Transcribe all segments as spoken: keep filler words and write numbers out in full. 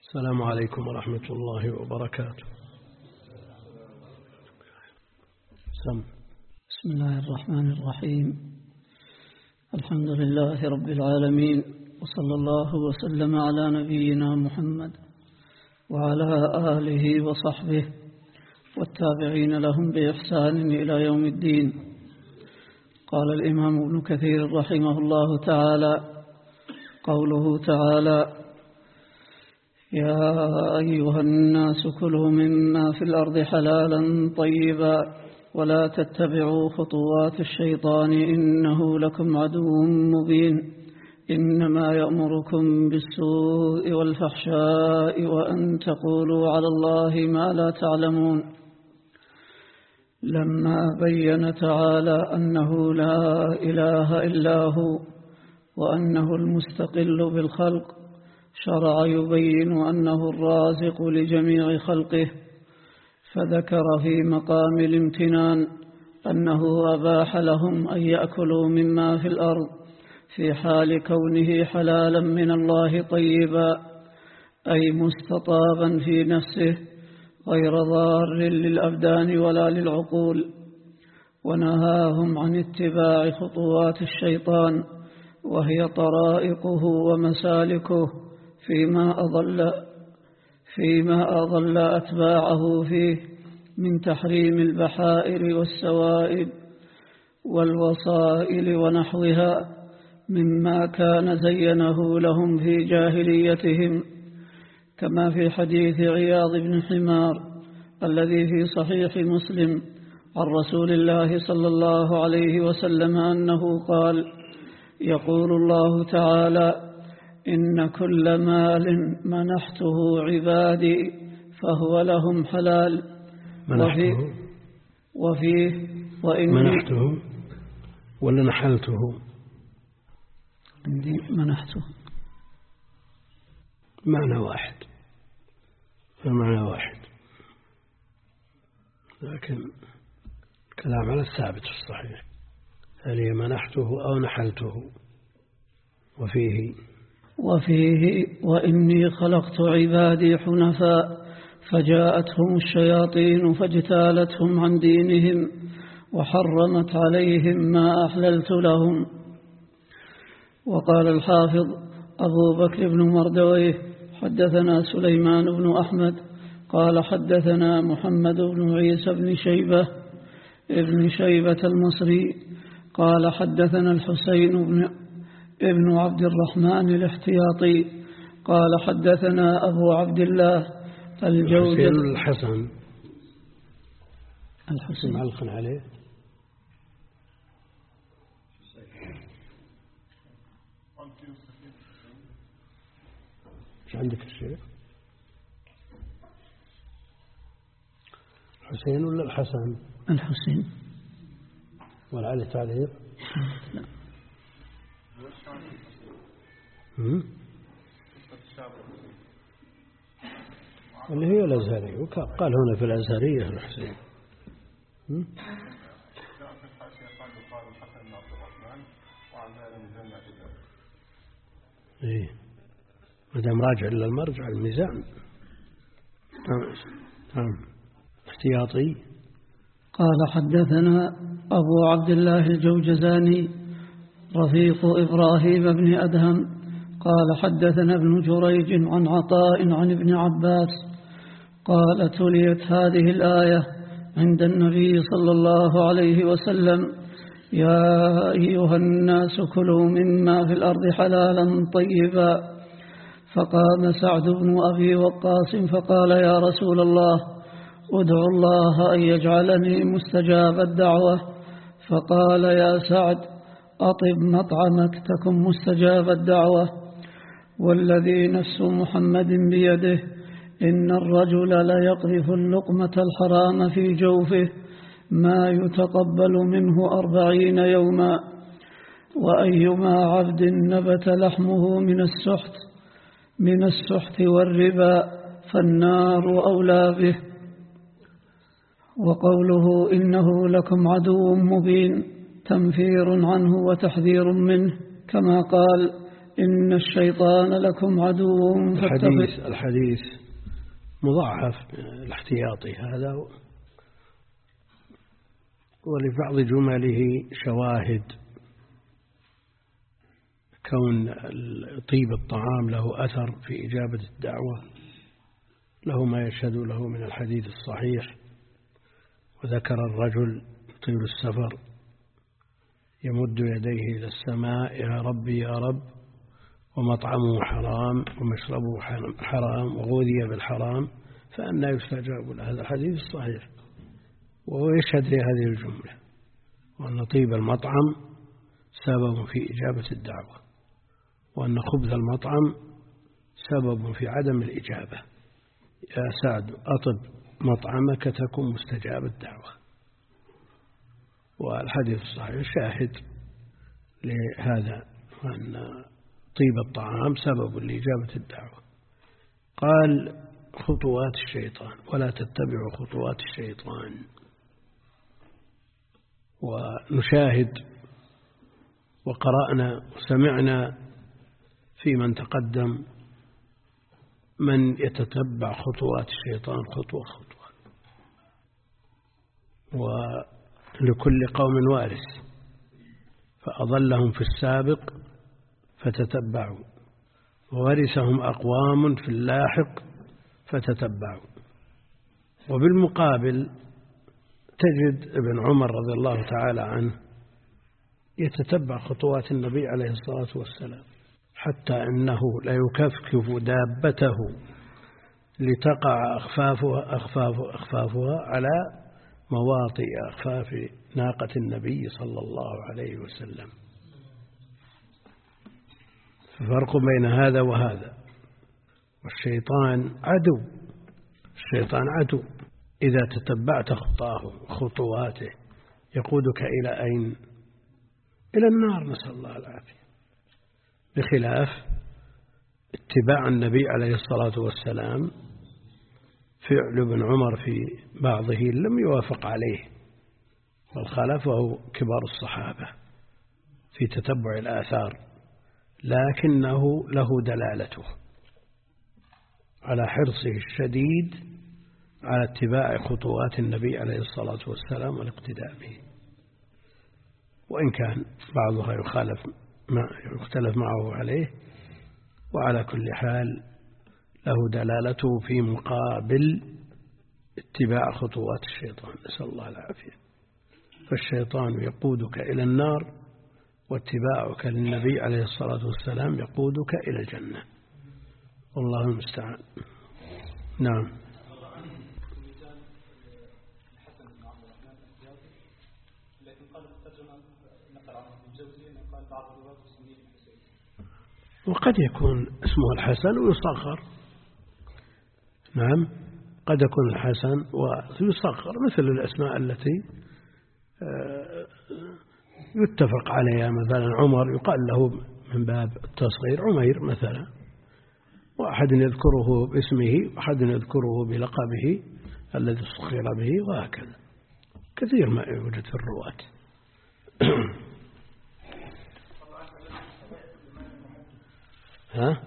السلام عليكم ورحمة الله وبركاته. سم. بسم الله الرحمن الرحيم. الحمد لله رب العالمين، وصلى الله وسلم على نبينا محمد وعلى آله وصحبه والتابعين لهم بإحسان إلى يوم الدين. قال الإمام ابن كثير رحمه الله تعالى: قوله تعالى: يا أيها الناس كلوا مما في الأرض حلالا طيبا ولا تتبعوا خطوات الشيطان إنه لكم عدو مبين إنما يأمركم بالسوء والفحشاء وأن تقولوا على الله ما لا تعلمون. لما بين تعالى أنه لا إله إلا هو وأنه المستقل بالخلق، شرع يبين أنه الرازق لجميع خلقه، فذكر في مقام الامتنان أنه أباح لهم أن يأكلوا مما في الأرض في حال كونه حلالا من الله طيبا، أي مستطابا في نفسه غير ضار للأبدان ولا للعقول، ونهاهم عن اتباع خطوات الشيطان وهي طرائقه ومسالكه فيما أضل فيما أضل أتباعه فيه من تحريم البحائر والسوائب والوصائل ونحوها مما كان زينه لهم في جاهليتهم، كما في حديث عياض بن حمار الذي في صحيح مسلم عن رسول الله صلى الله عليه وسلم أنه قال: يقول الله تعالى: إن كل مال منحته عبادي فهو لهم حلال. منحته وفيه, وفيه وإني منحته ولا نحلته؟ عندي منحته معنى واحد، المعنى واحد، لكن الكلام على الثابت في الصحيح، هل هي منحته أو نحلته. وفيه وفيه وإني خلقت عبادي حنفاء فجاءتهم الشياطين فاجتالتهم عن دينهم وحرمت عليهم ما أحللت لهم. وقال الحافظ أبو بكر بن مردويه: حدثنا سليمان بن أحمد قال حدثنا محمد بن عيسى بن شيبة ابن شيبة المصري قال حدثنا الحسين بن ابن عبد الرحمن الاحتياطي قال حدثنا أبو عبد الله الجوجة. الحسن الحسين معلق عليه ايش عندك الشيء؟ الحسين ولا الحسن؟ الحسين. والعلي تعليق؟ لا. اللي هي الأزهرية، وقال هنا في الأزهرية الحسين. إيه مدام راجع إلى المرجع الميزان. تمام. احتياطي. قال حدثنا أبو عبد الله الجوجزاني رفيق إبراهيم بن أدهم قال حدثنا ابن جريج عن عطاء عن ابن عباس قال: تليت هذه الآية عند النبي صلى الله عليه وسلم: يا أيها الناس كلوا مما في الأرض حلالا طيبا. فقام سعد بن أبي وقاص فقال: يا رسول الله، ادعو الله أن يجعلني مستجاب الدعوة. فقال: يا سعد، أطب مطعمك تكن مستجاب الدعوة، والذي نفس محمد بيده إن الرجل ليقذف اللقمة الحرام في جوفه ما يتقبل منه أربعين يوما، وأيما عبد نبت لحمه من السحت من السحت والربا فالنار أولى به. وقوله إنه لكم عدو مبين تنفير عنه وتحذير منه، كما قال: إن الشيطان لكم عدو الحديث, الحديث مضاعف الاحتياطي هذا، ولبعض جمله شواهد، كون طيب الطعام له أثر في إجابة الدعوة، له ما يشهد له من الحديث الصحيح. وذكر الرجل طيب السفر يمد يديه إلى السماء: يا ربي يا رب، ومطعمه حرام ومشربه حرام وغذي بالحرام، فأنى يستجاب له. هذا الحديث الصحيح، وهو يشهد لهذه الجملة، وأن طيب المطعم سبب في إجابة الدعوة، وأن خبث المطعم سبب في عدم الإجابة. يا سعد أطب مطعمك تكن مستجاب الدعوة. والحديث الصحيح شاهد لهذا، وأن طيب الطعام سبب لإجابة الدعوة. قال: خطوات الشيطان، ولا تتبعوا خطوات الشيطان. ونشاهد وقرأنا وسمعنا في من تقدم من يتتبع خطوات الشيطان خطوة خطوة، ولكل قوم وارث، فأضلهم في السابق فتتبعوا، وورثهم أقوام في اللاحق فتتبعوا. وبالمقابل تجد ابن عمر رضي الله تعالى عنه يتتبع خطوات النبي عليه الصلاة والسلام، حتى أنه لا يكفكف دابته لتقع أخفافها, أخفاف أخفافها على مواطئ أخفاف ناقة النبي صلى الله عليه وسلم. فرق بين هذا وهذا. والشيطان عدو، الشيطان عدو إذا تتبعت خطاه خطواته يقودك إلى أين؟ إلى النار، نسأل الله العافية. بخلاف اتباع النبي عليه الصلاة والسلام، فعل ابن عمر في بعضه لم يوافق عليه، بل خالفه كبار الصحابة في تتبع الآثار، لكنه له دلالته على حرصه الشديد على اتباع خطوات النبي عليه الصلاة والسلام والاقتداء به، وإن كان بعضها يخالف ما يختلف معه عليه. وعلى كل حال له دلالته في مقابل اتباع خطوات الشيطان، نسأل الله العافية. فالشيطان يقودك إلى النار، واتباعك للنبي عليه الصلاة والسلام يقودك إلى الجنة، والله المستعان. نعم. وقد يكون اسمه الحسن ويصغر. نعم، قد يكون الحسن ويصغر، مثل الأسماء التي يتفق عليها. مثلا عمر يقال له من باب التصغير عمير مثلا، وأحد يذكره باسمه وأحد يذكره بلقبه الذي صغر به، وهكذا كثير ما يوجد في الرواة. ها؟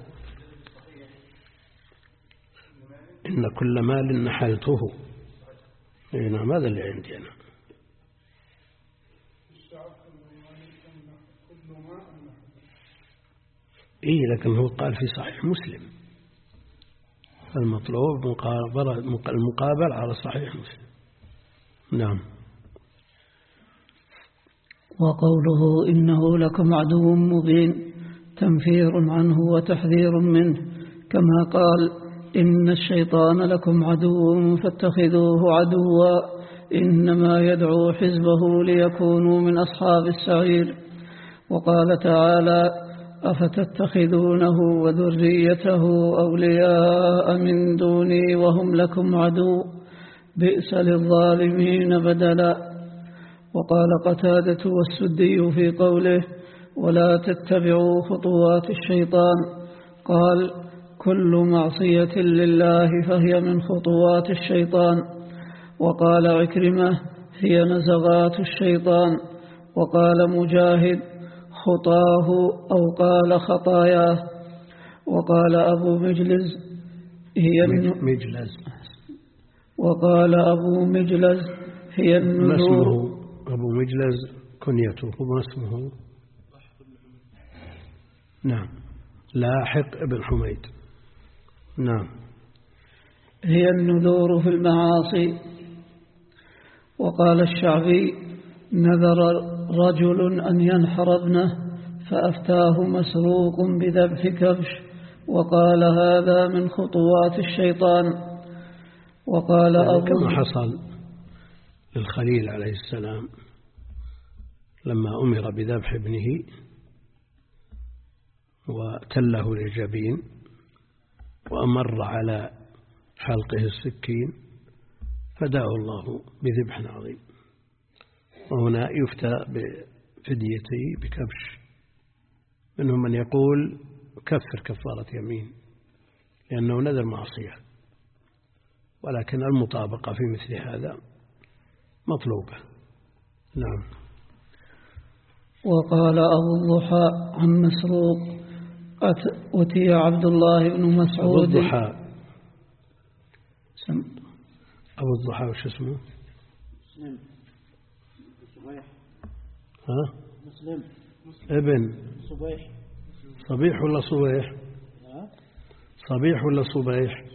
إن كل مال نحلته. نعم، هذا اللي عندي أنا. إيه، لكن هو قال في صحيح مسلم المطلوب المقابل على صحيح مسلم. نعم. وقوله إنه لكم عدو مبين تنفير عنه وتحذير منه، كما قال: إن الشيطان لكم عدو فاتخذوه عدوا إنما يدعو حزبه ليكونوا من أصحاب السعير. وقال تعالى: أفتتخذونه وذريته أولياء من دوني وهم لكم عدو بئس للظالمين بدلا. وقال قتادة والسدي في قوله: ولا تتبعوا خطوات الشيطان، قال: كل معصية لله فهي من خطوات الشيطان. وقال عكرمة: هي نزغات الشيطان. وقال مجاهد: خطاه أو قال خطاياه. وقال أبو مجلز هي مجلز وقال أبو مجلز هي النذور. أبو مجلز كنيته وما اسمه؟ نعم لاحق ابن حميد. نعم. هي النذور في المعاصي. وقال الشعبي نذر رجل أن ينحر ابنه فأفتاه مسروق بذبح كبش وقال هذا من خطوات الشيطان. وقال يعني أبو كما حصل للخليل عليه السلام لما أمر بذبح ابنه وتله للجبين وأمر على حلقه السكين فداه الله بذبح عظيم. وهنا يفتى بفديته بكبش. منهم من يقول كفر كفارة يمين لأنه نذر معصية، ولكن المطابقة في مثل هذا مطلوبة. نعم. وقال أبو الضحى عن مسروق أتي عبد الله بن مسعود. أبو الضحى أبو الضحى وش اسمه؟ مسلم صبيح. ها؟ مسلم ابن صبيح. صبيح ولا صبيح؟ صبيح ولا صبيح؟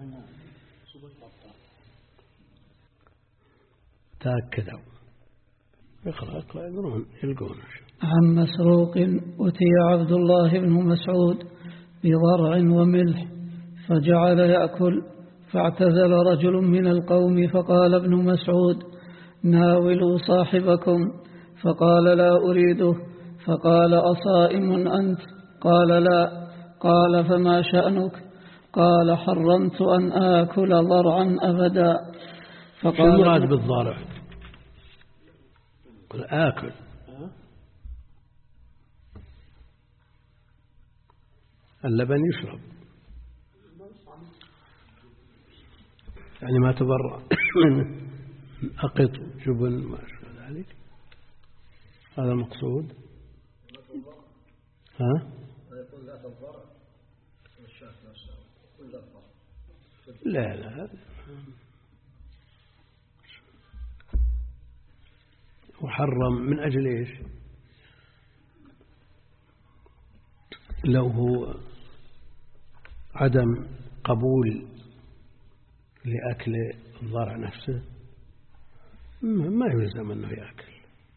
تأكدوا. اقرأ اقرأ يقولون يلقون. عن مسروق أتي عبد الله بن مسعود بضرع وملح فجعل يأكل فاعتزل رجل من القوم فقال ابن مسعود ناولوا صاحبكم فقال لا أريده فقال أصائم أنت؟ قال لا. قال فما شأنك؟ قال حرمت أن آكل ضرعا أبدا. فقال شو المراد بالضرع؟ قل آكل. اللبن يشرب يعني ما تبرع من أقط جبن ما أشبه ذلك. هذا المقصود. ها؟ لا لا وحرم من أجل إيش؟ لو هو عدم قبول لأكل الضرع نفسه ما يلزم أنه يأكل،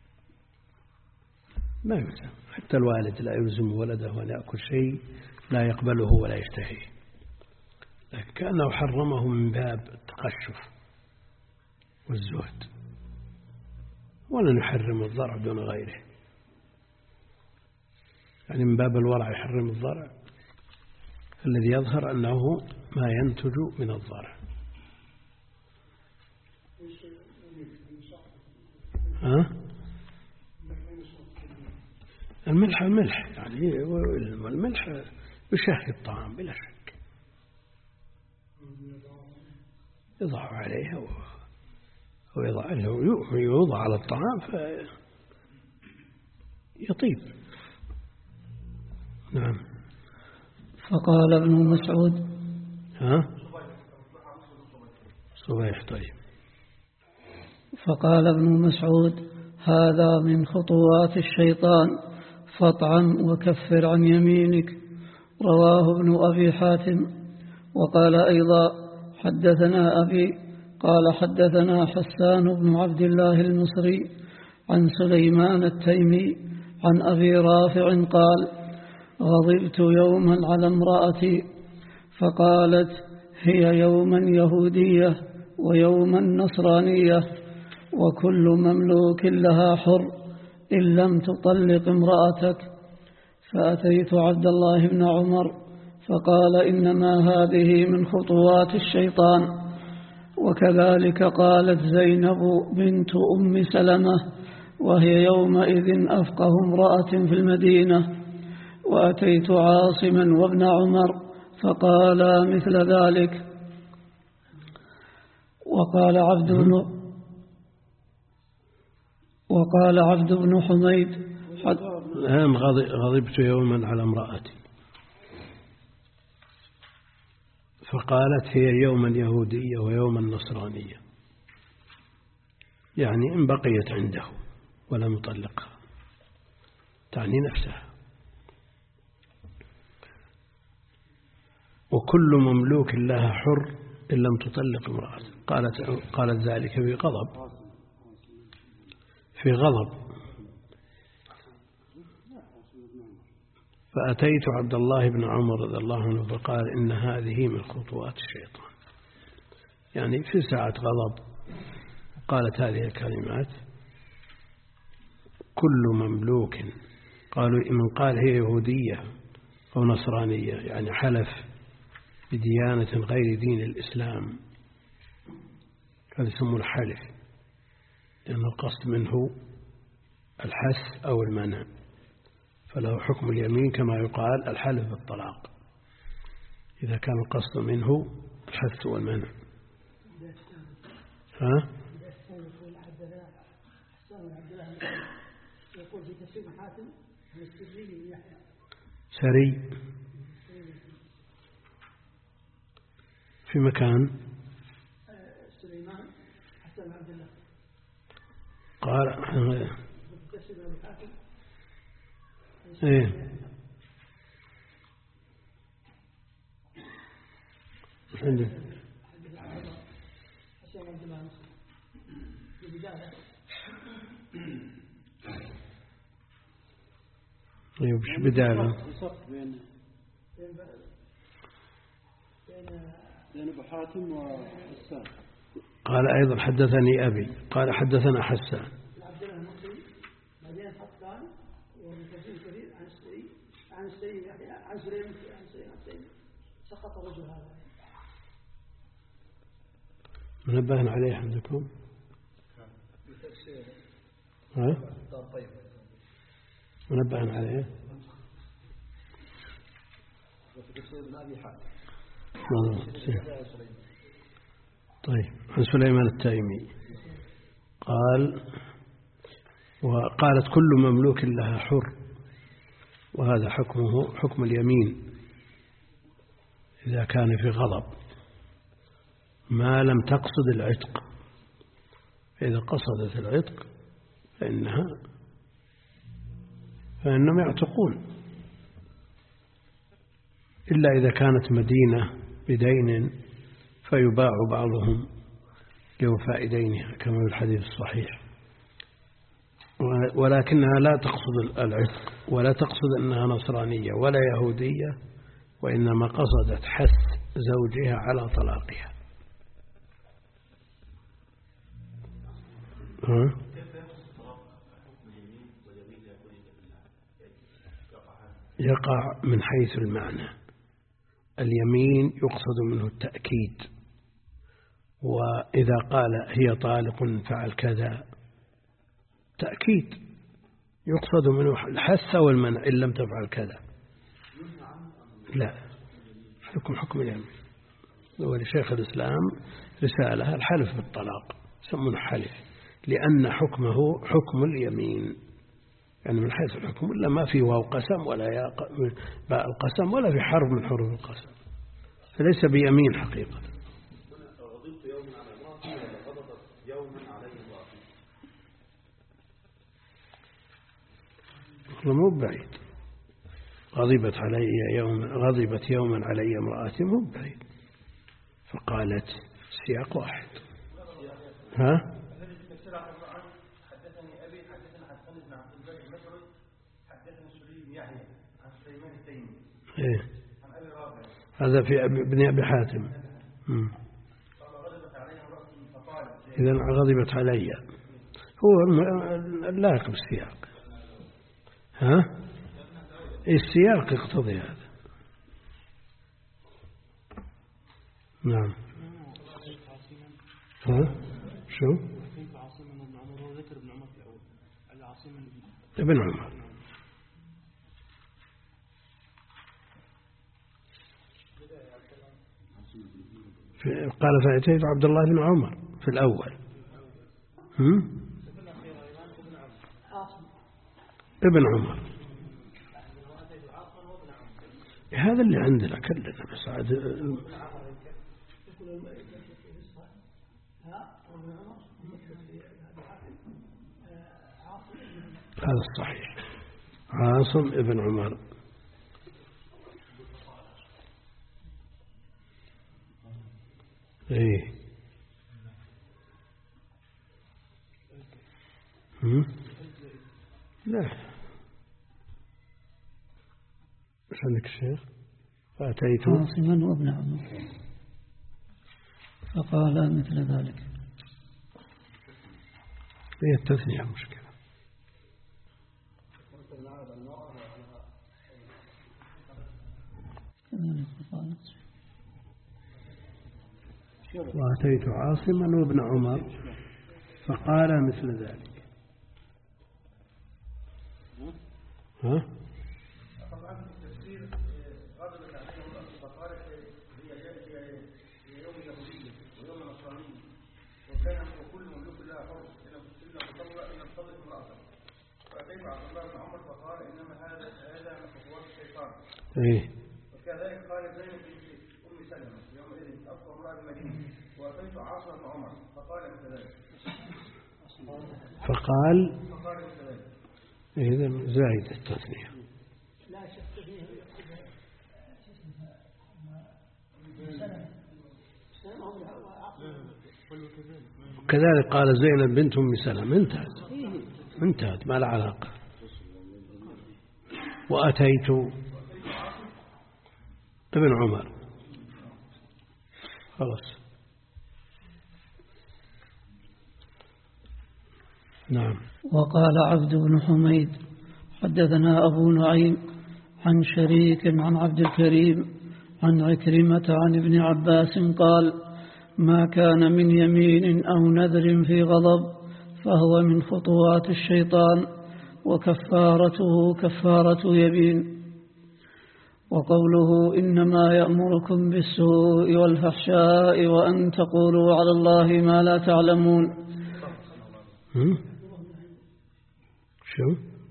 ما يلزم. حتى الوالد لا يلزم ولده أن يأكل شيء لا يقبله ولا يشتهيه، لكن كأنه حرمه من باب التقشف والزهد. ولا نحرم الضرع دون غيره، يعني من باب الورع يحرم الضرع. الذي يظهر أنه ما ينتج من الضرع. ها؟ الملح الملح يعني الملح يشهي الطعام بلا شك، يضع عليها ويضع يوضع على الطعام فيطيب. نعم. فقال ابن مسعود ها صبيح. طيب. فقال ابن مسعود هذا من خطوات الشيطان فاطعم وكفر عن يمينك. رواه ابن أبي حاتم. وقال أيضا حدثنا أبي قال حدثنا حسان بن عبد الله المصري عن سليمان التيمي عن أبي رافع قال غضبت يوما على امرأتي فقالت هي يوما يهودية ويوما نصرانية وكل مملوك لها حر إن لم تطلق امرأتك. فأتيت عبد الله بن عمر فقال إنما هذه من خطوات الشيطان. وكذلك قالت زينب بنت أم سلمة وهي يومئذ أفقه امرأة في المدينة. وأتيت عاصما وابن عمر فقالا مثل ذلك. وقال عبد بن وقال عبد بن حميد الآن غضبت يوما على امرأتي فقالت هي يوما يهودية ويوما نصرانية، يعني إن بقيت عنده ولم يطلقها تعني نفسها. وكل مملوك لها حر إن لم تطلق امرأته. قالت قالت ذلك في غضب في غضب فأتيت عبد الله بن عمر رضي الله عنه فقال إن هذه من خطوات الشيطان، يعني في ساعة غضب قالت هذه الكلمات. كل مملوك، قالوا من قال هي يهودية أو نصرانية يعني حلف بديانة غير دين الإسلام، هذا يسمونه الحلف، لأن القصد منه الحث أو المنع، فله حكم اليمين كما يقال الحلف بالطلاق إذا كان القصد منه الحث والمنع. ها؟ سري في مكان قال ايه عندي ايوه مش بداله بين أبو حاتم وحسان. قال أيضا حدثني أبي قال حدثنا حسان عن سليم يحيى عن سليم عن سليم سقط رجل هذا. منبهنا عليه عندكم؟ ها؟ منبهنا عليه؟ طيب عن سليمان التيمي قال وقالت كل مملوك لها حر، وهذا حكمه حكم اليمين إذا كان في غضب ما لم تقصد العتق، فإذا قصدت العتق فإنها فإنهم يعتقون، إلا إذا كانت مدينة بدين فيباع بعضهم لوفاء دينها كما في الحديث الصحيح، ولكنها لا تقصد العتق ولا تقصد أنها نصرانية ولا يهودية، وإنما قصدت حث زوجها على طلاقها. ها؟ يقع من حيث المعنى. اليمين يقصد منه التأكيد، وإذا قال هي طالق فعل كذا تأكيد يقصد منه الحث والمنع إن لم تفعل كذا. لا، حكم حكم اليمين. ولشيخ الإسلام رسالة الحلف بالطلاق يسمونه حلف، لأن حكمه حكم اليمين، يعني من حيث الحكم إلا ما في واو قسم ولا يا باء القسم ولا في حرف من حروف القسم، فليس بيمين حقيقة. غضبت يوما على امرأتي ولا غضبت يوما علي امرأتي؟ مو بعيد. غضبت علي يوم غضبت يوما علي امرأتي مو بعيد، فقالت سياق واحد. ها؟ إيه؟ هذا في ابن أبي حاتم. إذا غضبت علي هو اللاحق بالسياق. ها؟ السياق يقتضي هذا. نعم. ها؟ شو؟ ابن عمر. قال فأتيت عبد الله بن عمر في الأول. هم؟ ابن عمر هذا اللي عندنا كلنا بس عاد هذا الصحيح. عاصم ابن عمر. ايه هم؟ لا ايش عندك الشيخ؟ فأتيت عاصما وابن عمر فقال مثل ذلك. هي التثنية مشكلة. وأتيت عاصما وابن عمر فقال مثل ذلك. ها؟ إيه. وكذلك قال زينب بنت أم سلمة يومئذ أقوى امرأة المدينة وأتيت عاصم بن عمر فقال كذلك. فقال فقال كذلك. إذا زائد التثنية. لا شك فيه. وكذلك قال زينب بنت أم سلمة. انتهت انتهت ما له علاقة. وأتيت ابن عمر خلاص. نعم. وقال عبد بن حميد حدثنا أبو نعيم عن شريك عن عبد الكريم عن عكرمة عن ابن عباس قال ما كان من يمين أو نذر في غضب فهو من خطوات الشيطان وكفارته كفارة يمين. وقوله إنما يأمركم بالسوء والفحشاء وأن تقولوا على الله ما لا تعلمون. شو؟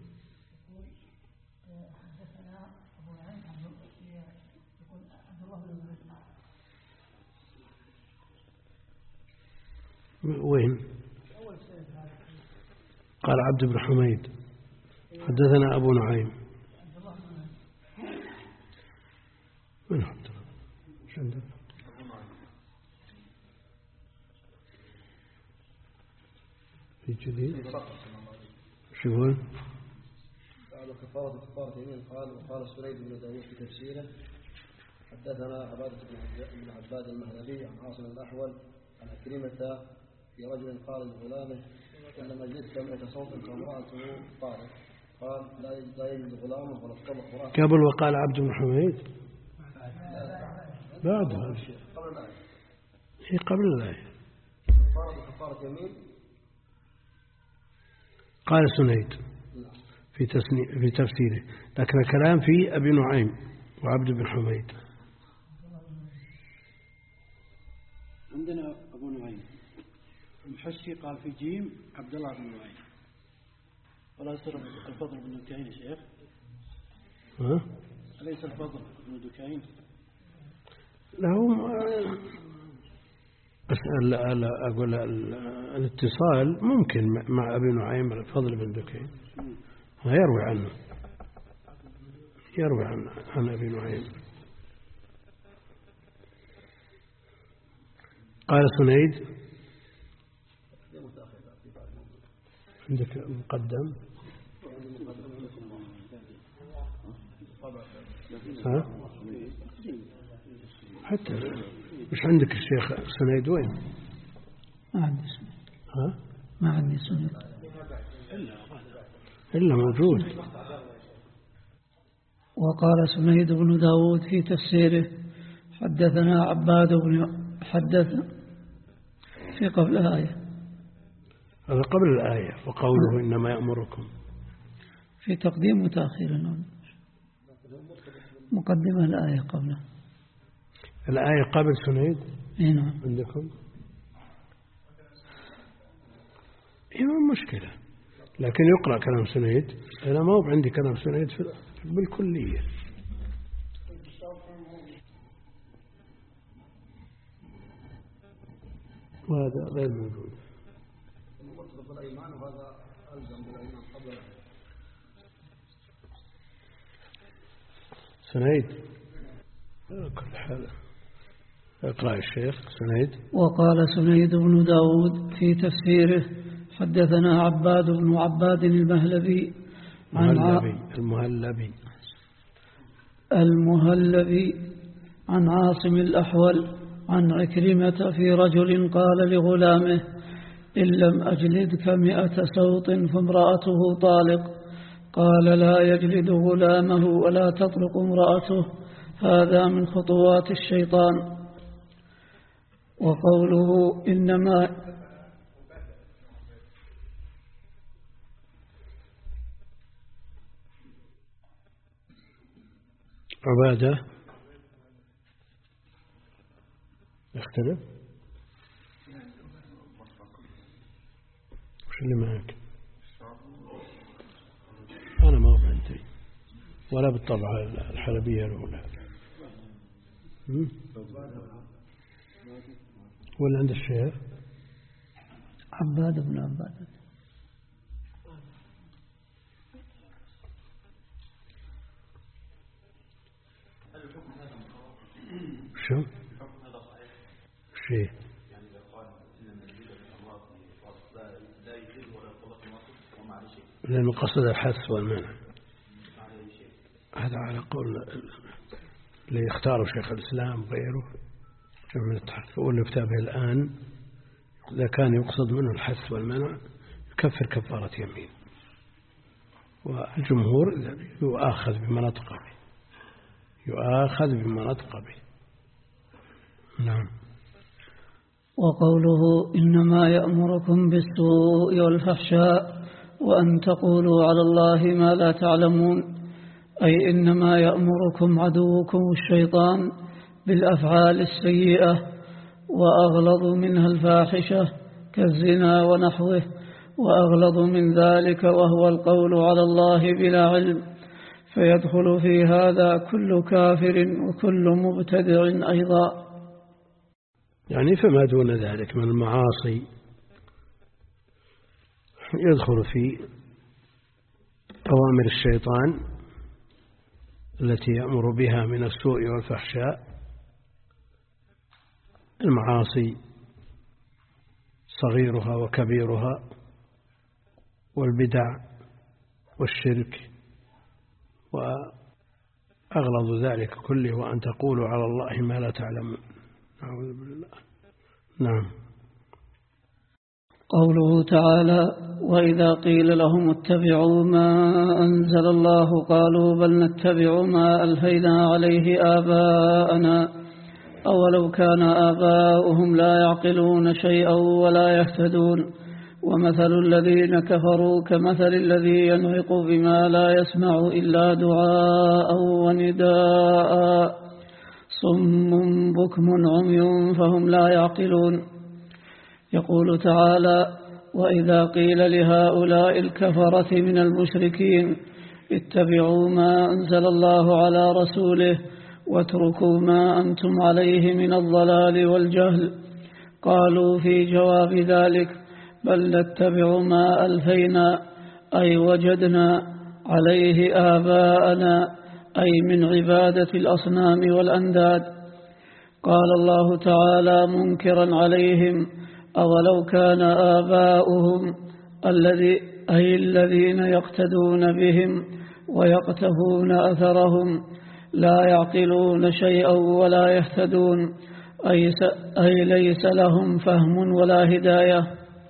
وين؟ قال عبد بن حميد حدثنا أبو نعيم. من عبد الله؟ ايش عندك؟ في جديد؟ شو يقول؟ قال كفارة كفارة يمين قال وقال سريد بن داوود في تفسيره حدثنا عبادة بن عباد المهلبي عن عاصم الأحول عن عكرمة في رجل قال لغلامه إن مجلس سمعت صوتا فامرأته طارت قال لا يجد غلامه ولا تطلق امرأته. قبل وقال عبد بن حميد بعد هذا قبل الآية. هي قبل الآية. كفارة كفارة يمين قال سنيد في في تفسيره لكن الكلام في أبي نعيم وعبد بن حميد. عندنا أبو نعيم المحشي قال في جيم عبد الله بن نعيم ولا يصير الفضل بن دكين يا شيخ؟ ها؟ أليس الفضل بن دكين؟ لا هو بس لا أقول الاتصال ممكن مع أبي نعيم الفضل بن دكين يروي عنه يروي عن عن أبي نعيم. قال سنيد عندك مقدم ها حتى مش عندك الشيخ سنيد وين؟ ما عندي سنيد. ها ما عندي سنيد إلا موجود. وقال سنيد بن داود في تفسيره حدثنا عباد بن حدث في قبل الآية. هذا قبل الآية. وقوله إنما يأمركم في تقديم وتأخير مقدمة الآية قبله. الآية قبل سنيد. اي نعم عندكم إيه مشكلة لكن يقرأ كلام سنيد. أنا ما هو عندي كلام سنيد بالكلية وهذا غير موجود. المطلق الأيمان وهذا ألزم بالأيمان قبل الأيمان. سنيد كل حال اقرأ الشيخ سنيد. وقال سنيد بن داود في تفسيره حدثنا عباد بن عباد المهلبي عن المهلبي المهلبي المهلبي عن عاصم الأحول عن عكرمة في رجل قال لغلامه إن لم أجلدك مئة سوط فامرأته طالق، قال لا يجلد غلامه ولا تطلق امرأته، هذا من خطوات الشيطان. وقوله إنما عبادة يختلف وش اللي معك؟ أنا ما فهمتي ولا بالطبعة الحلبية الأولى ولا عند الشيخ عباد بن عباد. شو؟ شيء لأنه قصد الحث والمنع، هذا على قول اللي يختاره شيخ الإسلام وغيره من التحث. واللي كتابه الآن إذا كان يقصد منه الحث والمنع يكفر كفارة يمين، والجمهور يؤاخذ بما نطق به يؤاخذ بما نطق به. نعم. وقوله إنما يأمركم بالسوء والفحشاء وأن تقولوا على الله ما لا تعلمون، أي إنما يأمركم عدوكم الشيطان بالأفعال السيئة وأغلظ منها الفاحشة كالزنا ونحوه، وأغلظ من ذلك وهو القول على الله بلا علم، فيدخل في هذا كل كافر وكل مبتدع أيضا. يعني فما دون ذلك من المعاصي يدخل في أوامر الشيطان التي يأمر بها من السوء والفحشاء، المعاصي صغيرها وكبيرها والبدع والشرك وأغلظ ذلك كله وأن تقولوا على الله ما لا تعلمون. أعوذ بالله. نعم. قوله تعالى وإذا قيل لهم اتبعوا ما أنزل الله قالوا بل نتبع ما ألفينا عليه آباءنا أولو كان آباؤهم لا يعقلون شيئا ولا يهتدون، ومثل الذين كفروا كمثل الذي ينعق بما لا يسمع إلا دعاء ونداء صم بكم عمي فهم لا يعقلون. يقول تعالى وإذا قيل لهؤلاء الكفرة من المشركين اتبعوا ما أنزل الله على رسوله واتركوا ما أنتم عليه من الضلال والجهل، قالوا في جواب ذلك بل نتبع ما ألفينا أي وجدنا عليه آباءنا، أي من عبادة الأصنام والأنداد. قال الله تعالى منكرا عليهم أولو كان آباؤهم الذي أي الذين يقتدون بهم ويقتفون أثرهم لا يعقلون شيئا ولا يهتدون، أي, أي ليس لهم فهم ولا هداية.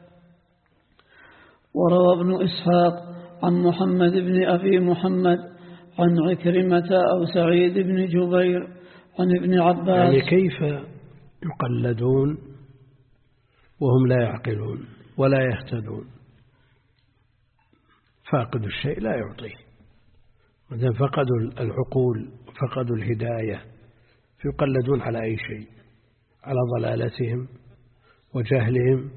وروى ابن إسحاق عن محمد بن أبي محمد عن عكرمة أو سعيد بن جبير عن ابن عباس. يعني كيف يقلدون وهم لا يعقلون ولا يهتدون؟ فاقد الشيء لا يعطيه، وإذا فقدوا العقول فقدوا الهداية فيقلدون على أي شيء، على ضلالتهم وجهلهم.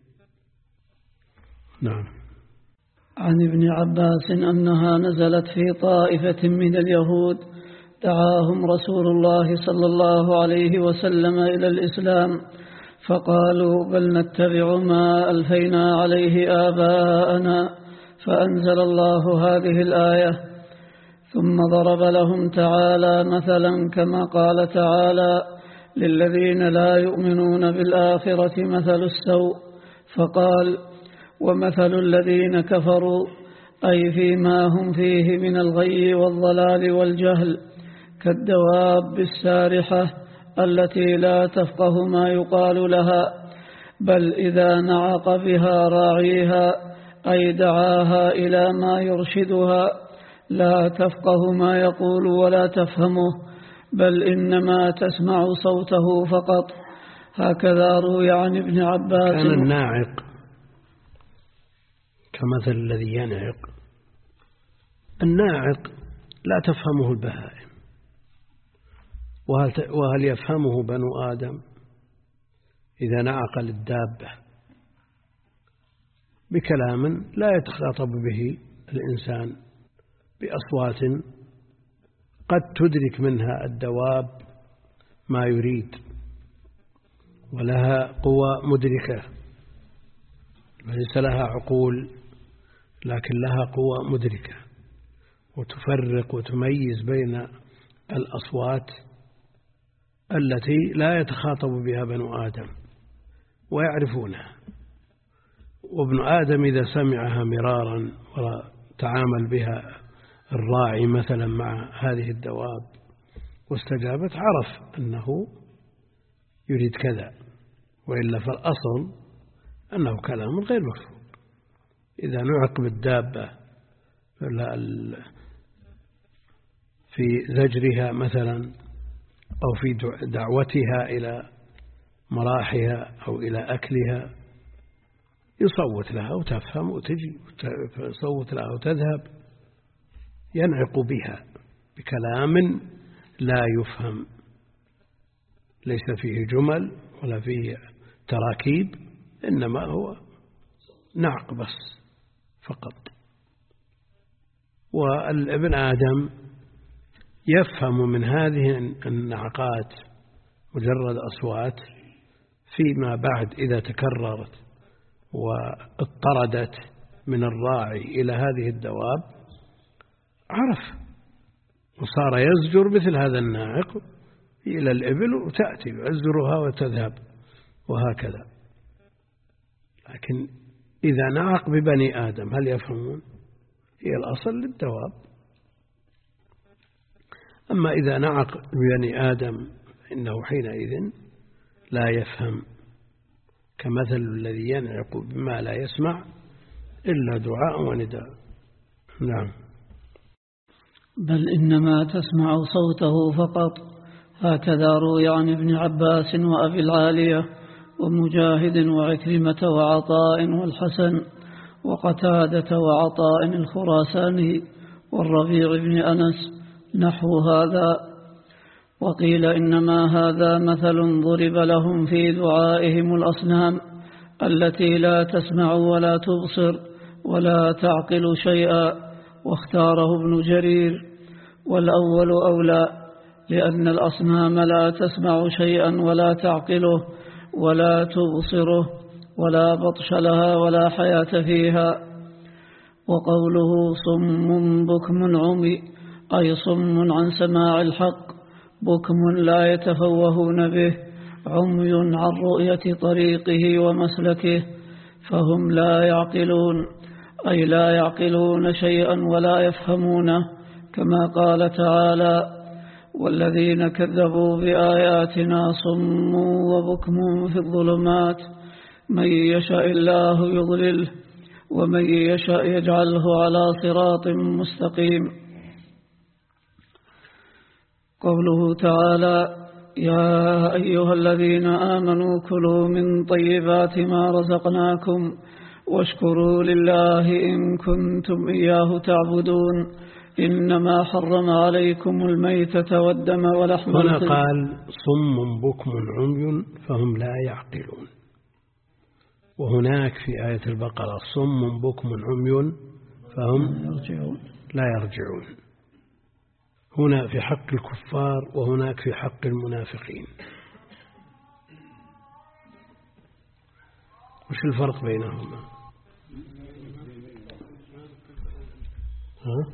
نعم. عن ابن عباس أنها نزلت في طائفة من اليهود دعاهم رسول الله صلى الله عليه وسلم إلى الإسلام فقالوا بل نتبع ما ألفينا عليه آباءنا، فأنزل الله هذه الآية. ثم ضرب لهم تعالى مثلا كما قال تعالى للذين لا يؤمنون بالآخرة مثل السوء، فقال ومثل الذين كفروا أي فيما هم فيه من الغي والضلال والجهل كالدواب السارحة التي لا تفقه ما يقال لها، بل إذا نعق بها راعيها أي دعاها إلى ما يرشدها لا تفقه ما يقول ولا تفهمه، بل إنما تسمع صوته فقط. هكذا روي عن ابن عباس. كان الناعق كمثل الذي ينعق. الناعق لا تفهمه البهائم، وهل يفهمه بنو آدم؟ إذا نعق للدابة بكلام لا يتخاطب به الإنسان بأصوات قد تدرك منها الدواب ما يريد ولها قوى مدركة، ليس لها عقول لكن لها قوى مدركة وتفرق وتميز بين الأصوات التي لا يتخاطب بها بنو آدم ويعرفونها. وابن آدم إذا سمعها مرارا وتعامل بها الراعي مثلا مع هذه الدواب واستجابت عرف أنه يريد كذا، وإلا فالأصل أنه كلام غير مفهوم. إذا نعق بالدابة في زجرها مثلا أو في دعوتها إلى مراحها أو إلى أكلها يصوت لها وتفهم وتجي، يصوت لها وتذهب، ينعق بها بكلام لا يفهم، ليس فيه جمل ولا فيه تراكيب، إنما هو نعق بس فقط. والابن آدم يفهم من هذه النعقات مجرد أصوات، فيما بعد إذا تكررت واضطردت من الراعي إلى هذه الدواب عرف وصار يزجر مثل هذا الناعق إلى الإبل وتأتي يزجرها وتذهب وهكذا. لكن إذا نعق ببني آدم هل يفهمون؟ هي الأصل للدواب. أما إذا نعق ببني آدم إنه حينئذ لا يفهم، كمثل الذي ينعق بما لا يسمع إلا دعاء ونداء. نعم. بل إنما تسمع صوته فقط. هكذا روي عن ابن عباس وأبي العالية ومجاهد وعكرمة وعطاء والحسن وقتادة وعطاء الخراساني والربيع بن أنس نحو هذا. وقيل إنما هذا مثل ضرب لهم في دعائهم الأصنام التي لا تسمع ولا تبصر ولا تعقل شيئا، واختاره ابن جرير. والأول أولى، لأن الأصنام لا تسمع شيئا ولا تعقله ولا تبصره ولا بطش لها ولا حياة فيها. وقوله صم بكم عمي أي صم عن سماع الحق، بكم لا يتفوهون به، عمي عن رؤية طريقه ومسلكه، فهم لا يعقلون أي لا يعقلون شيئا ولا يفهمونه، كما قال تعالى والذين كذبوا بآياتنا صم وبكم في الظلمات من يشاء الله يضلله ومن يشاء يجعله على صراط مستقيم. قوله تعالى يا أيها الذين آمنوا كلوا من طيبات ما رزقناكم واشكروا لله إن كنتم إياه تعبدون إنما حرم عليكم الميتة والدم ولحم هنا قال صم بكم عمي فهم لا يعقلون، وهناك في آية البقرة صم بكم عمي فهم لا يرجعون، هنا في حق الكفار وهناك في حق المنافقين. وش الفرق بينهما؟ ها؟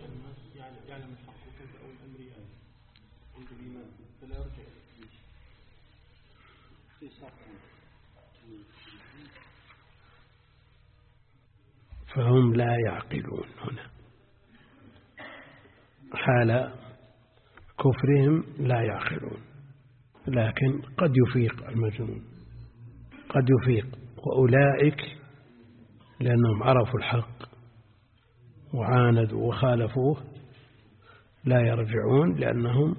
فهم لا يعقلون هنا حال كفرهم، لا يعقلون، لكن قد يفيق المجنون، قد يفيق. وأولئك لأنهم عرفوا الحق وعاندوا وخالفوه لا يرجعون، لأنهم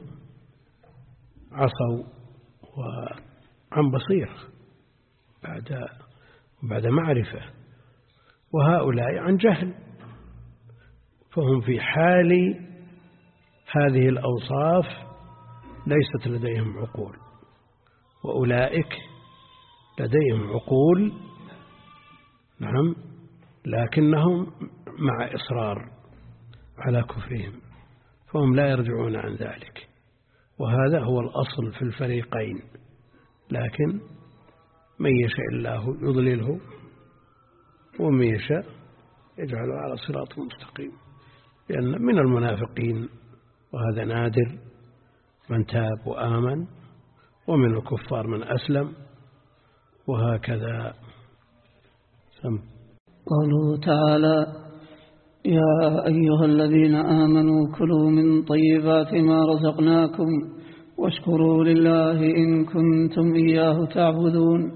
عصوا وعن بصيرة بعد بعد معرفة، وهؤلاء عن جهل، فهم في حال هذه الأوصاف ليست لديهم عقول، وأولئك لديهم عقول نعم، لكنهم مع إصرار على كفرهم، فهم لا يرجعون عن ذلك. وهذا هو الأصل في الفريقين، لكن من يشاء الله يضلله ومن يشاء يجعله على صراط مستقيم، لأن من المنافقين وهذا نادر من تاب وآمن، ومن الكفار من أسلم، وهكذا. سم قوله تعالى: يا أيها الذين آمنوا كلوا من طيبات ما رزقناكم واشكروا لله إن كنتم إياه تعبدون.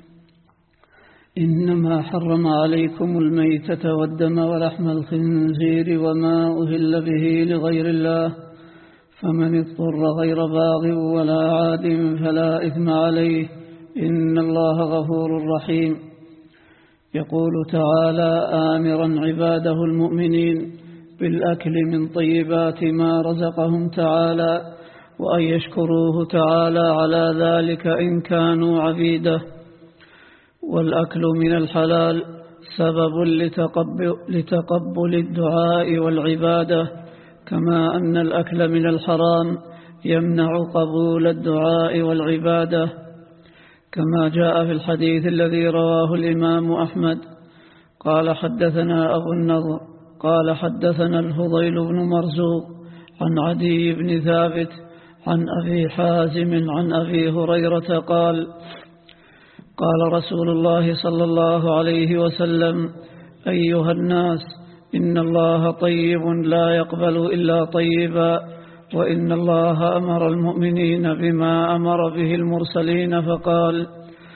إنما حرم عليكم الميتة والدم ولحم الخنزير وما أهل به لغير الله، فمن اضطر غير باغ ولا عاد فلا إثم عليه، إن الله غفور رحيم. يقول تعالى آمرا عباده المؤمنين بالأكل من طيبات ما رزقهم تعالى، وأن يشكروه تعالى على ذلك إن كانوا عبيده. والأكل من الحلال سبب لتقبل, لتقبل الدعاء والعبادة، كما أن الأكل من الحرام يمنع قبول الدعاء والعبادة، كما جاء في الحديث الذي رواه الإمام أحمد قال حدثنا أبو النضر قال حدثنا الفضيل بن مرزوق عن عدي بن ثابت عن أبي حازم عن أبي هريرة قال: قال رسول الله صلى الله عليه وسلم: أيها الناس، إن الله طيب لا يقبل إلا طيبا، وإن الله أمر المؤمنين بما أمر به المرسلين فقال: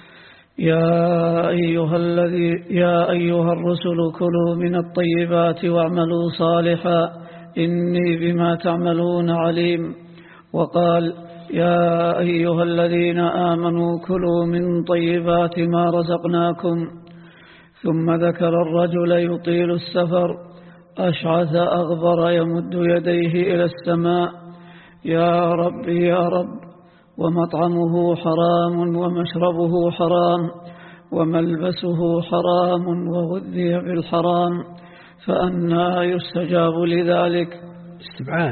يا أيها, الذي يا أيها الرسل كلوا من الطيبات واعملوا صالحا إني بما تعملون عليم. وقال: يا أيها الذين آمنوا كلوا من طيبات ما رزقناكم. ثم ذكر الرجل يطيل السفر أشعث أغبر يمد يديه إلى السماء: يا رب يا رب، ومطعمه حرام ومشربه حرام وملبسه حرام وغذي بالحرام، فأنى يستجاب لذلك؟ استبعاد،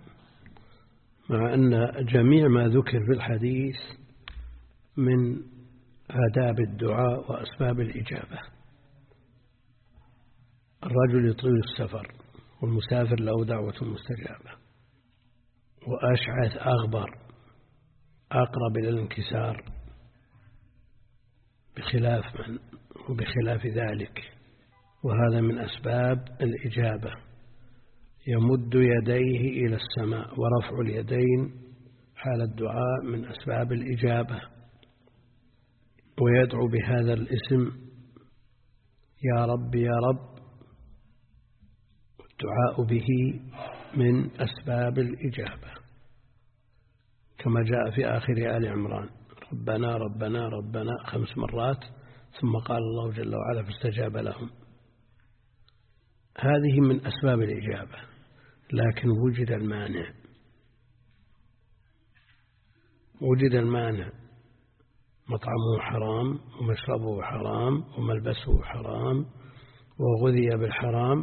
مع أن جميع ما ذكر في الحديث من آداب الدعاء وأسباب الإجابة. الرجل يطيل السفر، والمسافر له دعوة مستجابة، وأشعث أغبر أقرب إلى الانكسار بخلاف من وبخلاف ذلك، وهذا من أسباب الإجابة. يمد يديه إلى السماء، ورفع اليدين حال الدعاء من أسباب الإجابة، ويدعو بهذا الاسم يا رب يا رب، الدعاء به من أسباب الإجابة، كما جاء في آخر آل عمران: ربنا ربنا ربنا خمس مرات، ثم قال الله جل وعلا فاستجاب لهم. هذه من أسباب الإجابة، لكن وجد المانع، وجد المانع مطعمه حرام ومشربه حرام وملبسه حرام وغذي بالحرام،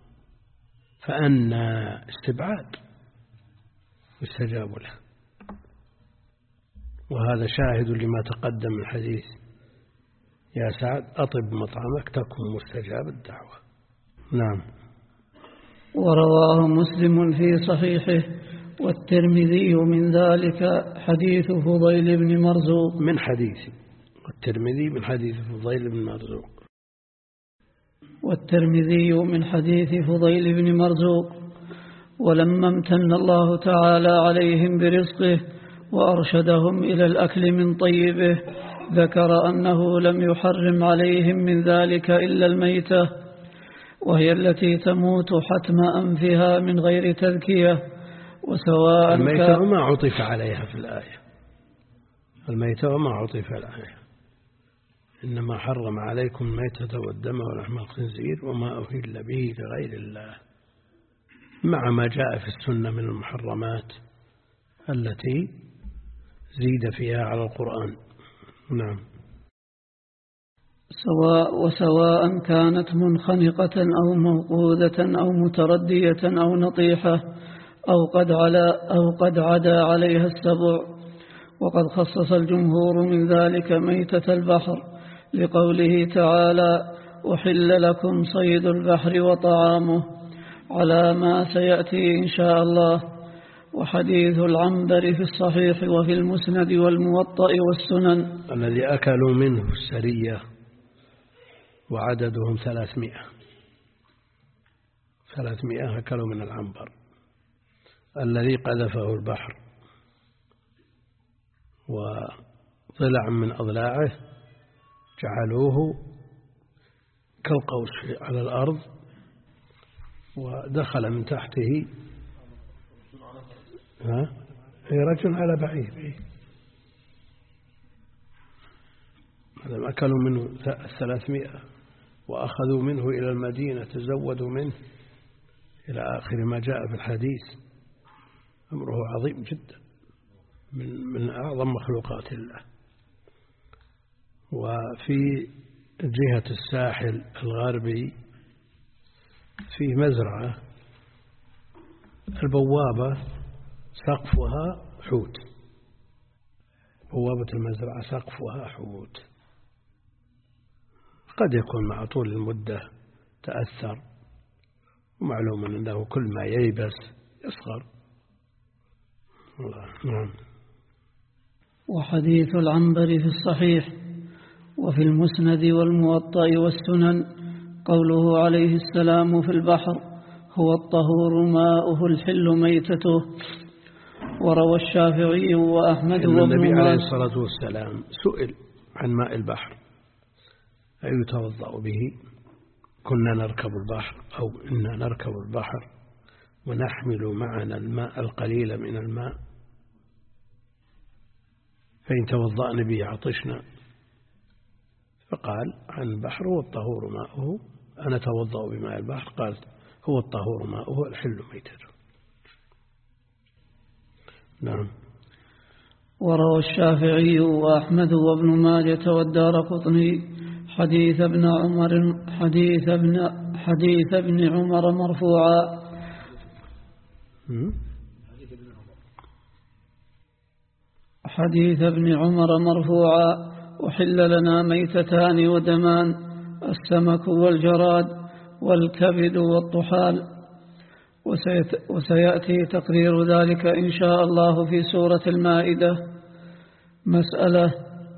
فأنى استبعاد يستجاب له. وهذا شاهد لما تقدم الحديث يا سعد أطب مطعمك تكن مستجاب الدعوة. نعم. ورواه مسلم في صحيحه والترمذي من ذلك حديث فضيل بن مرزوق من حديث والترمذي من حديث فضيل بن مرزوق والترمذي من حديث فضيل بن مرزوق. ولما امتن الله تعالى عليهم برزقه وأرشدهم إلى الأكل من طيبه ذكر أنه لم يحرم عليهم من ذلك إلا الميتة، وهي التي تموت حتم أنفها من غير تذكية. وسواء الميتة وما عطف عليها في الآية، الميتة وما عطف الآية، إنما حرم عليكم الميتة والدم ولحم الخنزير وما أهل به لغير الله، مع ما جاء في السنة من المحرمات التي زيد فيها على القرآن. نعم. سواء وسواء كانت منخنقة أو موقوذة أو متردية أو نطيحة أو قد علا أو قد عدا عليها السبع. وقد خصص الجمهور من ذلك ميتة البحر لقوله تعالى: أحل لكم صيد البحر وطعامه، على ما سيأتي إن شاء الله. وحديث العنبر في الصحيح وفي المسند والموطأ والسنن الذي أكلوا منه السرية وعددهم ثلاثمائة ثلاثمائة أكلوا من العنبر الذي قذفه البحر وضلع من أضلاعه جعلوه كالقوس على الأرض ودخل من تحته ها رجل على بعير. هذا أكلوا منه ثلاثمائة وأخذوا منه إلى المدينة تزودوا منه إلى آخر ما جاء في الحديث. أمره عظيم جدا، من من أعظم مخلوقات الله. وفي جهة الساحل الغربي في مزرعة البوابة سقفها حوت، بوابة المزرعة سقفها حوت، قد يكون مع طول المدة تأثر، ومعلوم أنه كل ما ييبس يصغر. نعم. وحديث العنبر في الصحيح وفي المسند والموطأ والسنن قوله عليه السلام في البحر: هو الطهور ماؤه الحل ميتته. وروى الشافعي وأحمد وابن النبي ماجه عليه الصلاة والسلام سئل عن ماء البحر أيتوضأ به؟ كنا نركب البحر أو إنا نركب البحر ونحمل معنا الماء القليل من الماء، فإن توضأنا به عطشنا. فقال عن البحر: هو الطهور ماؤه، أنا توضأ بماء البحر. قال: هو الطهور ماؤه الحل ميتته. نعم. وروى الشافعي وأحمد وابن ماجة والدارقطني حديث ابن عمر حديث ابن حديث ابن عمر مرفوعا حديث ابن عمر مرفوعا: أحل لنا ميتتان ودمان، السمك والجراد والكبد والطحال. وسيأتي تقرير ذلك إن شاء الله في سورة المائدة. مسألة: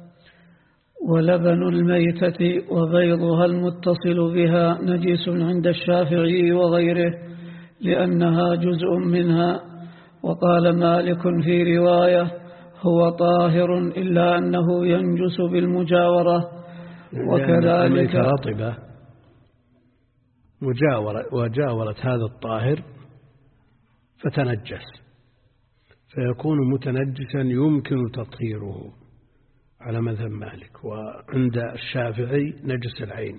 ولبن الميتة وبيضها المتصل بها نجس عند الشافعي وغيره لأنها جزء منها. وقال مالك في رواية: هو طاهر إلا أنه ينجس بالمجاورة. وكذلك رطبة وجاورت هذا الطاهر فتنجس، فيكون متنجسا يمكن تطهيره على مذهب مالك. وعند الشافعي نجس العين.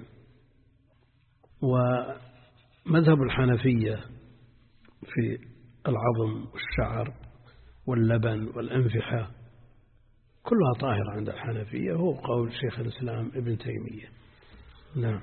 ومذهب الحنفية في العظم والشعر واللبن والأنفحة كلها طاهرة عند الحنفية، هو قول شيخ الإسلام ابن تيمية. نعم.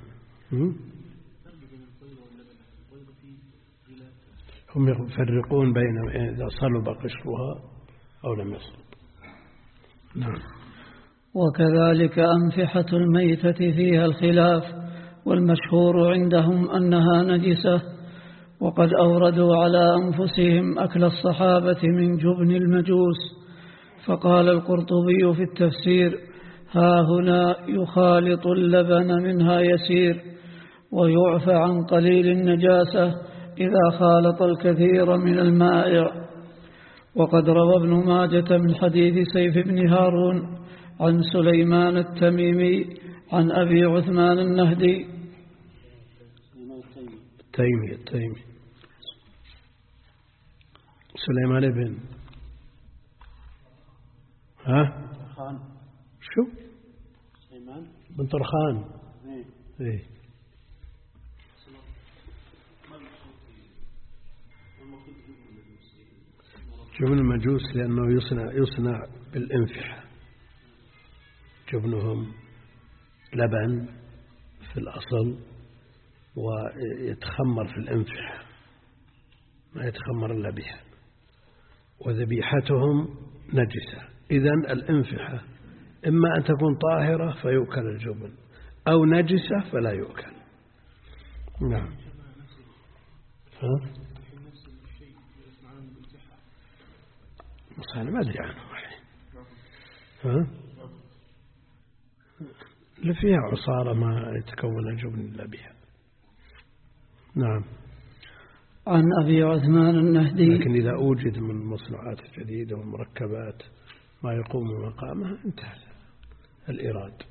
هم يفرقون بين إذا صلب قشرها أو لم يصلب. نعم. وكذلك أنفحة الميتة فيها الخلاف، والمشهور عندهم أنها نجسة، وقد أوردوا على أنفسهم أكل الصحابة من جبن المجوس. فقال القرطبي في التفسير: ها هنا يخالط اللبن منها يسير، ويعفى عن قليل النجاسة إذا خالط الكثير من المائع. وقد روى ابن ماجة من حديث سيف بن هارون عن سليمان التميمي عن أبي عثمان النهدي التيمي التيمي سليمان بن ها خان شو سليمان بن طرخان ايه ايه جبن المجوس لأنه يصنع يصنع بالانفحة، جبنهم لبن في الأصل ويتخمر في الانفحة، ما يتخمر إلا بها، وذبيحتهم نجسة. إذن الانفحة إما أن تكون طاهرة فيؤكل الجبن، أو نجسة فلا يؤكل. نعم. ها؟ أنا ما أدري عنه الحين. ها؟ اللي فيها عصارة ما يتكون الجبن إلا بها. نعم. عن أبي عثمان النهدي. لكن إذا أوجد من المصنوعات الجديدة والمركبات ما يقوم مقامها انتهى الإيراد.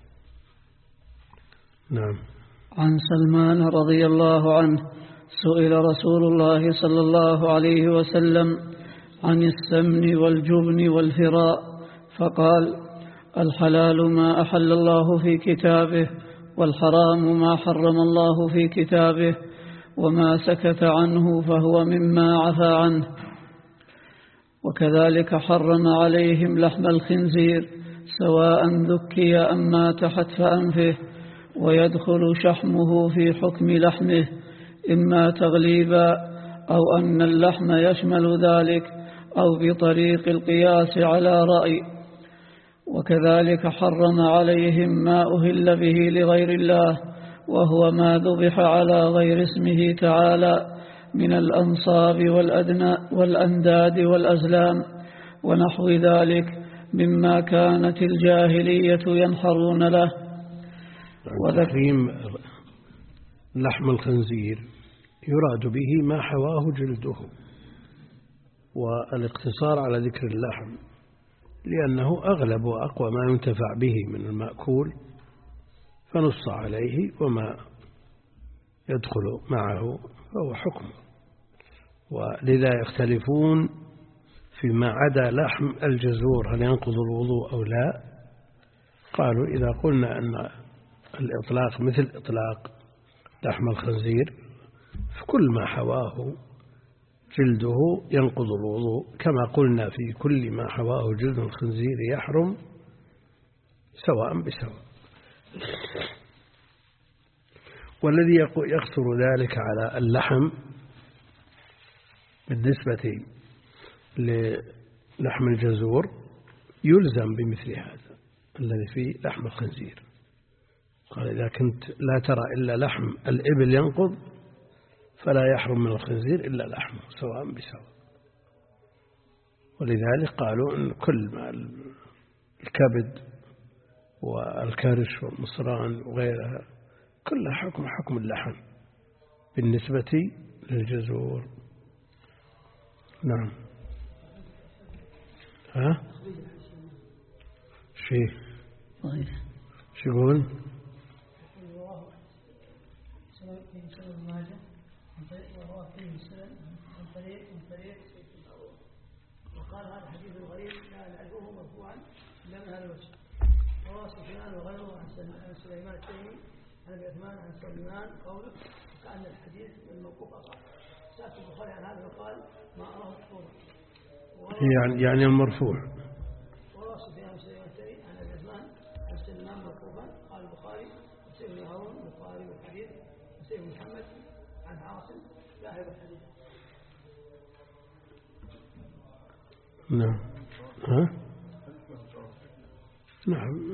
نعم. عن سلمان رضي الله عنه سئل رسول الله صلى الله عليه وسلم عن السمن والجبن والفراء، فقال: الحلال ما أحل الله في كتابه، والحرام ما حرم الله في كتابه، وما سكت عنه فهو مما عفى عنه. وكذلك حرم عليهم لحم الخنزير سواء ذكي أم مات حتف أنفه، ويدخل شحمه في حكم لحمه إما تغليبا أو أن اللحم يشمل ذلك أو بطريق القياس على رأي. وكذلك حرم عليهم ما أهل به لغير الله، وهو ما ذبح على غير اسمه تعالى من الأنصاب والأنداد والأزلام ونحو ذلك مما كانت الجاهلية ينحرون له. وتحريم لحم الخنزير يراد به ما حواه جلده، والاقتصار على ذكر اللحم لأنه أغلب وأقوى ما ينتفع به من المأكول، فنص عليه، وما يدخل معه فهو حكم. ولذا يختلفون فيما عدا لحم الجزور هل ينقض الوضوء أو لا. قالوا إذا قلنا أن الإطلاق مثل إطلاق لحم الخنزير فكل ما حواه جلده ينقض الوضوء، كما قلنا في كل ما حواه جلد الخنزير يحرم سواء بسواء. والذي يقصر ذلك على اللحم بالنسبة للحم الجزور يلزم بمثل هذا الذي فيه لحم الخنزير. قال: إذا كنت لا ترى إلا لحم الإبل ينقض فلا يحرم من الخنزير إلا لحمه سواء بسواء. ولذلك قالوا أن كل ما الكبد والكرش والمصران وغيرها كلها حكم حكم اللحم بالنسبة للجزور. نعم. ها شيء شو يقول؟ وقال هذا حديث غريب لا نعرفه مرفوعا الا من هذا الوجه. رواه سفيان وغيره عن سليمان التيمي عن ابي عثمان عن سلمان قوله كأن الحديث من موقوف اقع. سأل البخاري عن هذا وقال ما اراه مكتوبا. يعني يعني المرفوع. ورواه سفيان وسليمان التيمي عن ابي عثمان عن سلمان موقوفا. قال البخاري سيد بن هارون البخاري والحديث سيد محمد عن عاصم لاحظ الحديث. نعم. ها نعم.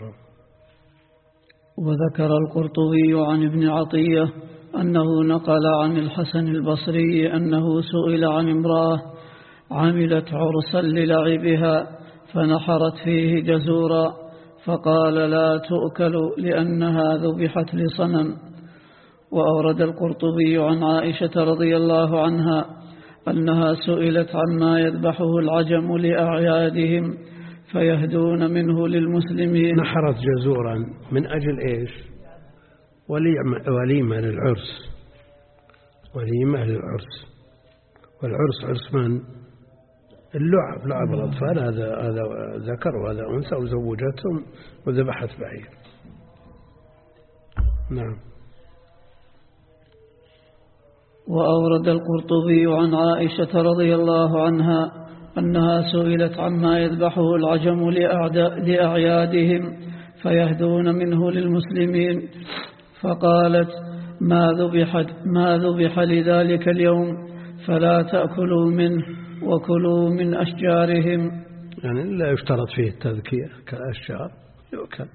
وذكر القرطبي عن ابن عطية أنه نقل عن الحسن البصري أنه سئل عن امرأة عملت عرسا للعبها فنحرت فيه جزورا فقال لا تؤكل لأنها ذبحت لصنم. وأورد القرطبي عن عائشة رضي الله عنها أنها سئلت عما يذبحه العجم لأعيادهم فيهدون منه للمسلمين. نحرت جزورا من أجل إيش؟ وليمة للعرس، وليمة للعرس. والعرس عرس من؟ اللعب، لعب الأطفال. هذا هذا ذكر وهذا أنثى وزوجتهم وذبحت بعير. نعم. وأورد القرطبي عن عائشة رضي الله عنها أنها سئلت عما يذبحه العجم لأعيادهم فيهدون منه للمسلمين فقالت ما ذبح, ما ذبح لذلك اليوم فلا تأكلوا منه وكلوا من أشجارهم. يعني لا يشترط فيه التذكية كالأشجار يؤكل.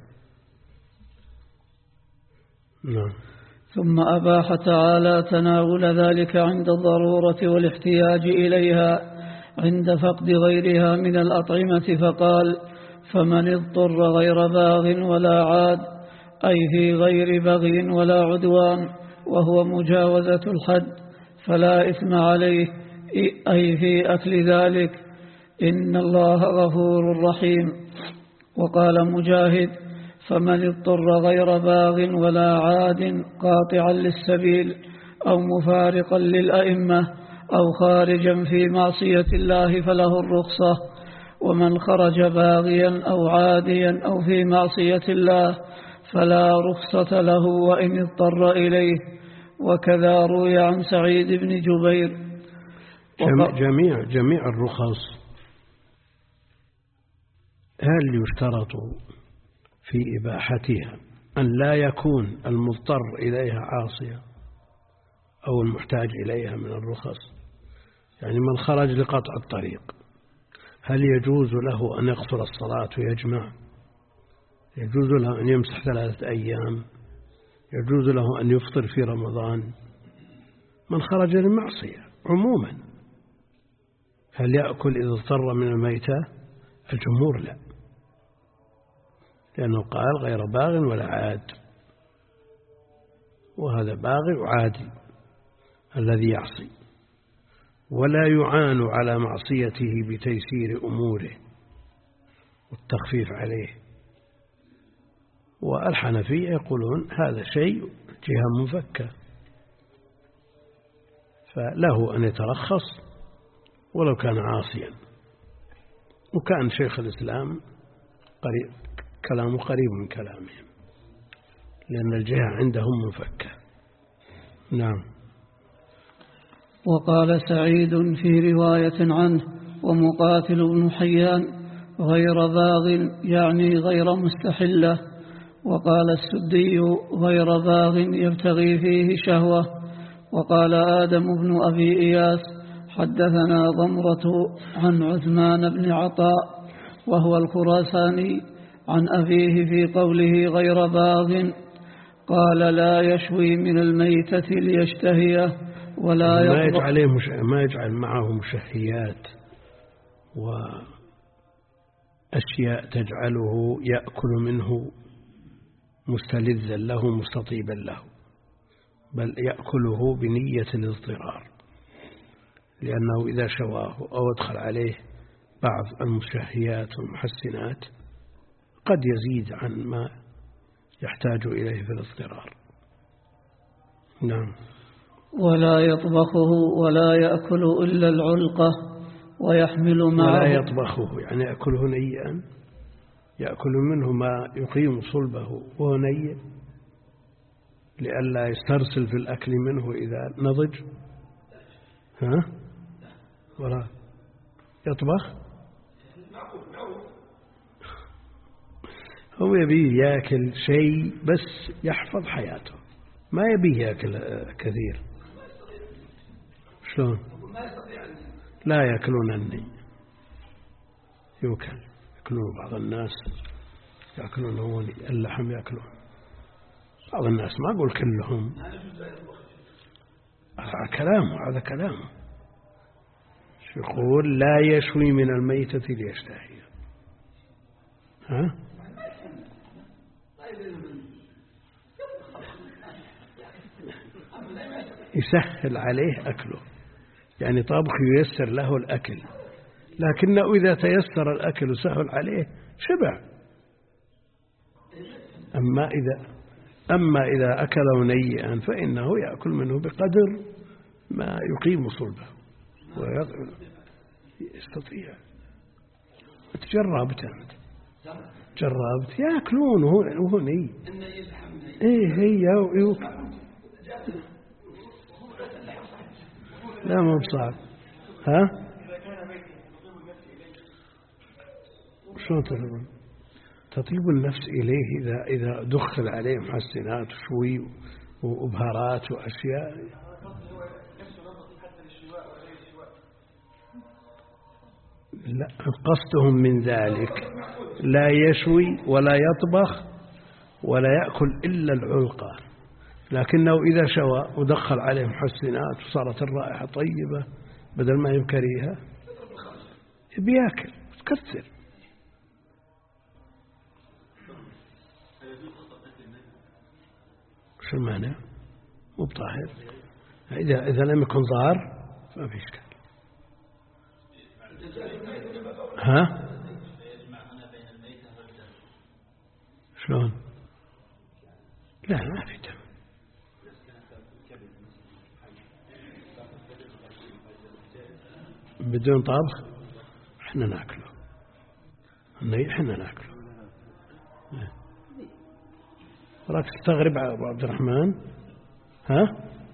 نعم. ثم أباح تعالى تناول ذلك عند الضرورة والاحتياج إليها عند فقد غيرها من الأطعمة فقال فمن اضطر غير باغ ولا عاد أي في غير بغي ولا عدوان وهو مجاوزة الحد فلا إثم عليه أي في أكل ذلك إن الله غفور رحيم. وقال مجاهد فمن اضطر غير باغ ولا عاد قاطعا للسبيل أو مفارقا للأئمة أو خارجا في معصية الله فله الرخصة. ومن خرج باغيا أو عاديا أو في معصية الله فلا رخصة له وإن اضطر إليه. وكذا روي عن سعيد بن جبير. جميع جميع الرخص هل يشترط في إباحتها أن لا يكون المضطر إليها عاصيا أو المحتاج إليها من الرخص؟ يعني من خرج لقطع الطريق هل يجوز له أن يقصر الصلاة ويجمع؟ يجوز له أن يمسح ثلاثة أيام؟ يجوز له أن يفطر في رمضان؟ من خرج للمعصية عموما هل يأكل إذا اضطر من الميتة؟ الجمهور لا، لأنه قال غير باغ ولا عاد، وهذا باغي وعادي الذي يعصي ولا يعان على معصيته بتيسير أموره والتخفيف عليه. والحنفية يقولون هذا شيء جهة مفكة فله أن يترخص ولو كان عاصيا. وكان شيخ الإسلام قريب كلامه قريب من كلامهم لأن الجهة عندهم مفكة. نعم. وقال سعيد في رواية عنه ومقاتل بن حيان غير باغ يعني غير مستحلة. وقال السدي غير باغ يبتغي فيه شهوة. وقال آدم بن أبي إياس حدثنا ضمرة عن عثمان بن عطاء وهو الخراساني عن أبيه في قوله غير باغ قال لا يشوي من الميتة ليشتهيه ولا ما يجعل, مش... ما يجعل معه مشهيات وأشياء تجعله يأكل منه مستلذا له مستطيبا له، بل يأكله بنية الاضطرار، لأنه إذا شواه أو ادخل عليه بعض المشهيات والمحسنات قد يزيد عن ما يحتاج إليه في الاضطرار. نعم. ولا يطبخه ولا يأكل إلا العلقة ويحمل معه. ولا يطبخه يعني يأكله نيئا، يأكل منه ما يقيم صلبه وهو نيء لئلا يسترسل في الأكل منه إذا نضج. ها؟ ولا يطبخ هو يبيه يأكل شيء بس يحفظ حياته، ما يبيه يأكل كثير. شلون؟ لا يأكلون الني، يوكل يأكلون بعض الناس يأكلون هوني اللحم يأكلون. بعض الناس ما أقول كلهم، هذا كلامه هذا كلامه يقول لا يشوي من الميتة ليشتهي. ها يسهل عليه أكله، يعني طابخ ييسر له الأكل، لكنه إذا تيسر الأكل وسهل عليه شبع. أما إذا أما إذا أكله نيئا فإنه يأكل منه بقدر ما يقيم صلبه ويستطيع. تجربت أنت جربت يأكلون وهو ني. إيه هي لا مو بصعب. ها شلون تطيب تطيب النفس إليه إذا إذا دخل عليه محسنات وشوي وبهارات وأشياء. لا قصدهم من ذلك لا يشوي ولا يطبخ ولا يأكل إلا العلقة، لكنه إذا شوى ودخل عليه محسنات وصارت الرائحة طيبة بدل ما يمكريها بياكل تكثر. شو المعنى؟ مو بطاهر. إذا إذا لم يكن ضار ما في إشكال. ها؟ شلون؟ لا ما في دم. بدون طبخ احنا ناكله، الني احنا ناكله. راك تستغرب أبو عبد الرحمن؟ ها؟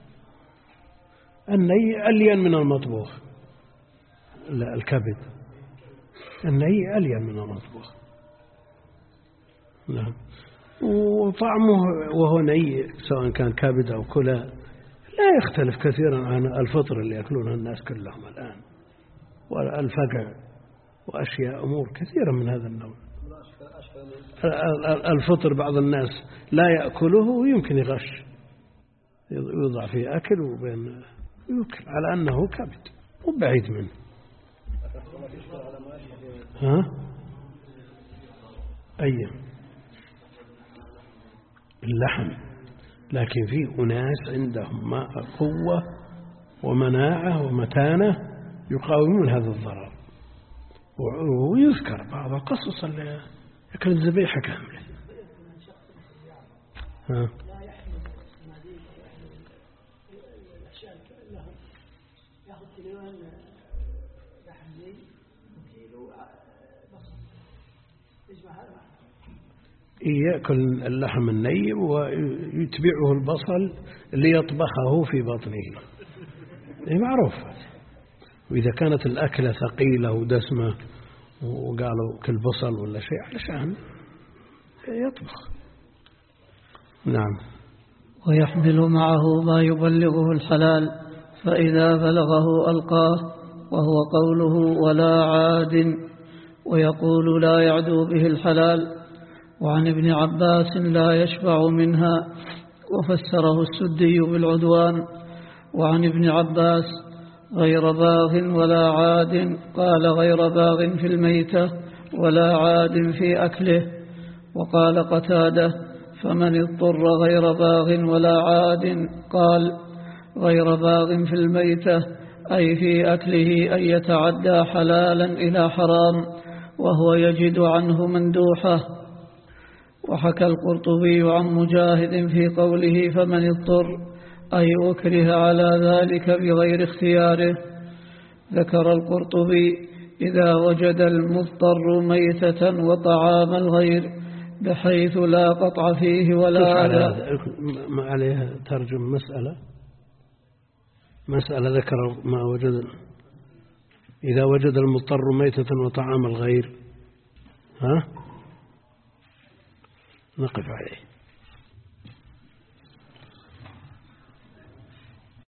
الني ألين من المطبوخ. لا الكبد الني ألين من المطبوخ. نعم. وطعمه وهو ني سواء كان كبد أو كلى لا يختلف كثيرا عن الفطر اللي يأكلونها الناس كلهم الآن، والفقع وأشياء أمور كثيرة من هذا النوع. الفطر بعض الناس لا يأكله ويمكن يغش، يوضع فيه أكل وبين يأكل على أنه كبد وبعيد منه. ها؟ أي اللحم، لكن في أناس عندهم ما قوة ومناعة ومتانة يقاومون هذا الضرر، ويذكر بعض القصص اللي يأكل الذبيحة كاملة. ها؟ يأكل اللحم الني ويتبعه البصل ليطبخه في بطنه، معروف. وإذا كانت الأكلة ثقيلة ودسمة وقالوا كل بصل ولا شيء علشان يطبخ. نعم. ويحمل معه ما يبلغه الحلال، فإذا بلغه ألقاه، وهو قوله ولا عاد، ويقول لا يعدو به الحلال. وعن ابن عباس لا يشبع منها، وفسره السدي بالعدوان. وعن ابن عباس غير باغ ولا عاد، قال غير باغ في الميتة ولا عاد في أكله. وقال قتادة فمن اضطر غير باغ ولا عاد، قال غير باغ في الميتة أي في أكله أن يتعدى حلالا إلى حرام وهو يجد عنه مندوحة. وحكى القرطبي عن مجاهد في قوله فمن اضطر أي أكره على ذلك بغير اختياره. ذكر القرطبي إذا وجد المضطر ميتة وطعام الغير بحيث لا قطع فيه ولا أذى. ما عليها ترجم مسألة مسألة ذكر ما وجد إذا وجد المضطر ميتة وطعام الغير. ها نقف عليه.